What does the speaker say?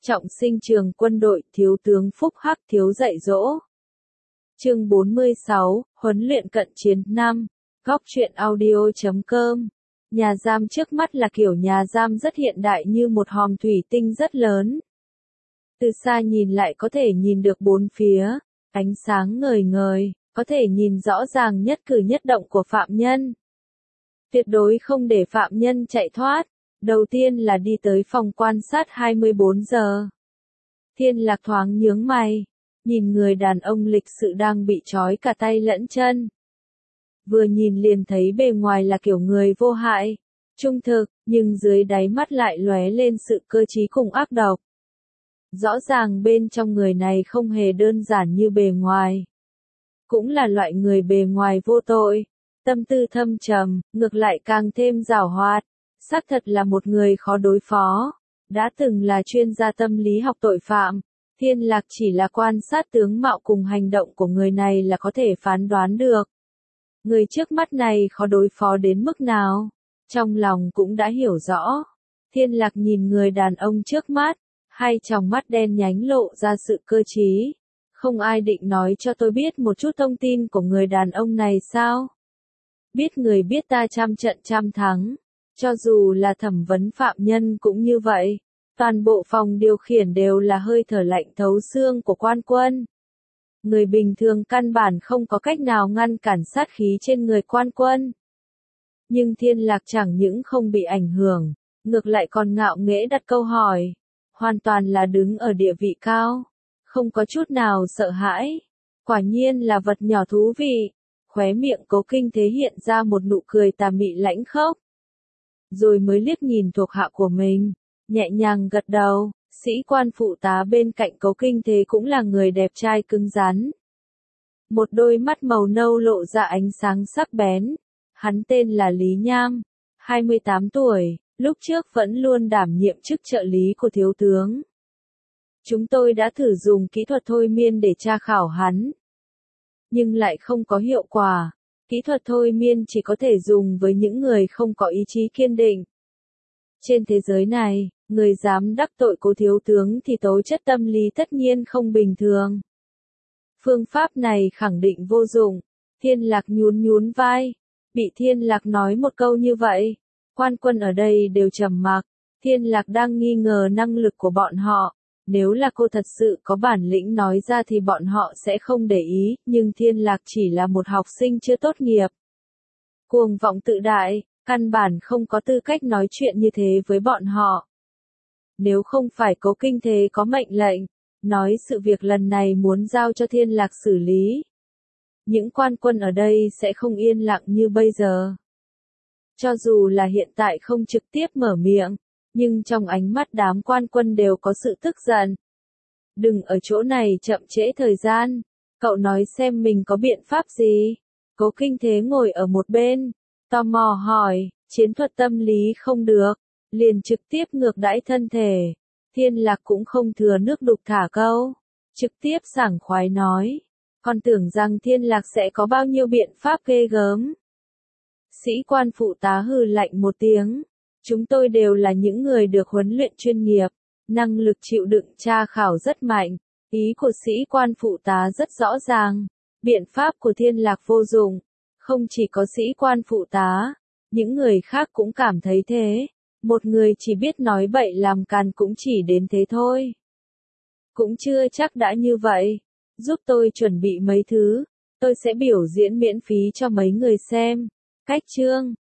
Trọng sinh trường quân đội, thiếu tướng Phúc Hắc thiếu dạy dỗ. Chương 46, huấn luyện cận chiến 5, góc truyện audio.com. Nhà giam trước mắt là kiểu nhà giam rất hiện đại như một hòm thủy tinh rất lớn. Từ xa nhìn lại có thể nhìn được bốn phía, ánh sáng ngời ngời, có thể nhìn rõ ràng nhất cử nhất động của phạm nhân. Tuyệt đối không để phạm nhân chạy thoát. Đầu tiên là đi tới phòng quan sát 24 giờ. Thiên Lạc thoáng nhướng mày, nhìn người đàn ông lịch sự đang bị trói cả tay lẫn chân. Vừa nhìn liền thấy bề ngoài là kiểu người vô hại, trung thực, nhưng dưới đáy mắt lại lóe lên sự cơ trí cùng ác độc. Rõ ràng bên trong người này không hề đơn giản như bề ngoài. Cũng là loại người bề ngoài vô tội, tâm tư thâm trầm, ngược lại càng thêm giảo hoạt. Xác thật là một người khó đối phó, đã từng là chuyên gia tâm lý học tội phạm, Thiên Lạc chỉ là quan sát tướng mạo cùng hành động của người này là có thể phán đoán được. Người trước mắt này khó đối phó đến mức nào, trong lòng cũng đã hiểu rõ. Thiên Lạc nhìn người đàn ông trước mắt, hai tròng mắt đen nhánh lộ ra sự cơ trí. Không ai định nói cho tôi biết một chút thông tin của người đàn ông này sao? Biết người biết ta trăm trận trăm thắng. Cho dù là thẩm vấn phạm nhân cũng như vậy, toàn bộ phòng điều khiển đều là hơi thở lạnh thấu xương của quan quân. Người bình thường căn bản không có cách nào ngăn cản sát khí trên người quan quân. Nhưng Thiên Lạc chẳng những không bị ảnh hưởng, ngược lại còn ngạo nghễ đặt câu hỏi, hoàn toàn là đứng ở địa vị cao, không có chút nào sợ hãi. Quả nhiên là vật nhỏ thú vị. Khóe miệng Cố Kinh Thế hiện ra một nụ cười tà mị lãnh khốc. Rồi mới liếc nhìn thuộc hạ của mình, nhẹ nhàng gật đầu. Sĩ quan phụ tá bên cạnh Cố Kinh Thế cũng là người đẹp trai cứng rắn. Một đôi mắt màu nâu lộ ra ánh sáng sắc bén. Hắn tên là Lý Nham, 28 tuổi, lúc trước vẫn luôn đảm nhiệm chức trợ lý của thiếu tướng. Chúng tôi đã thử dùng kỹ thuật thôi miên để tra khảo hắn, nhưng lại không có hiệu quả. Kỹ thuật thôi miên chỉ có thể dùng với những người không có ý chí kiên định. Trên thế giới này, người dám đắc tội Cố thiếu tướng thì tố chất tâm lý tất nhiên không bình thường. Phương pháp này khẳng định vô dụng. Thiên Lạc nhún vai. Bị Thiên Lạc nói một câu như vậy, quan quân ở đây đều trầm mặc. Thiên Lạc đang nghi ngờ năng lực của bọn họ. Nếu là cô thật sự có bản lĩnh nói ra thì bọn họ sẽ không để ý, nhưng Thiên Lạc chỉ là một học sinh chưa tốt nghiệp. Cuồng vọng tự đại, căn bản không có tư cách nói chuyện như thế với bọn họ. Nếu không phải Cố Kinh Thế có mệnh lệnh, nói sự việc lần này muốn giao cho Thiên Lạc xử lý, những quan quân ở đây sẽ không yên lặng như bây giờ. Cho dù là hiện tại không trực tiếp mở miệng, nhưng trong ánh mắt đám quan quân đều có sự tức giận. Đừng ở chỗ này chậm trễ thời gian, cậu nói xem mình có biện pháp gì. Cố Kinh Thế ngồi ở một bên, tò mò hỏi, chiến thuật tâm lý không được, liền trực tiếp ngược đãi thân thể. Thiên Lạc cũng không thừa nước đục thả câu, trực tiếp sảng khoái nói, còn tưởng rằng Thiên Lạc sẽ có bao nhiêu biện pháp ghê gớm. Sĩ quan phụ tá hừ lạnh một tiếng. Chúng tôi đều là những người được huấn luyện chuyên nghiệp, năng lực chịu đựng tra khảo rất mạnh. Ý của sĩ quan phụ tá rất rõ ràng. Biện pháp của Thiên Lạc vô dụng. Không chỉ có sĩ quan phụ tá, những người khác cũng cảm thấy thế. Một người chỉ biết nói bậy làm càn cũng chỉ đến thế thôi. Cũng chưa chắc đã như vậy. Giúp tôi chuẩn bị mấy thứ, tôi sẽ biểu diễn miễn phí cho mấy người xem. Cách chương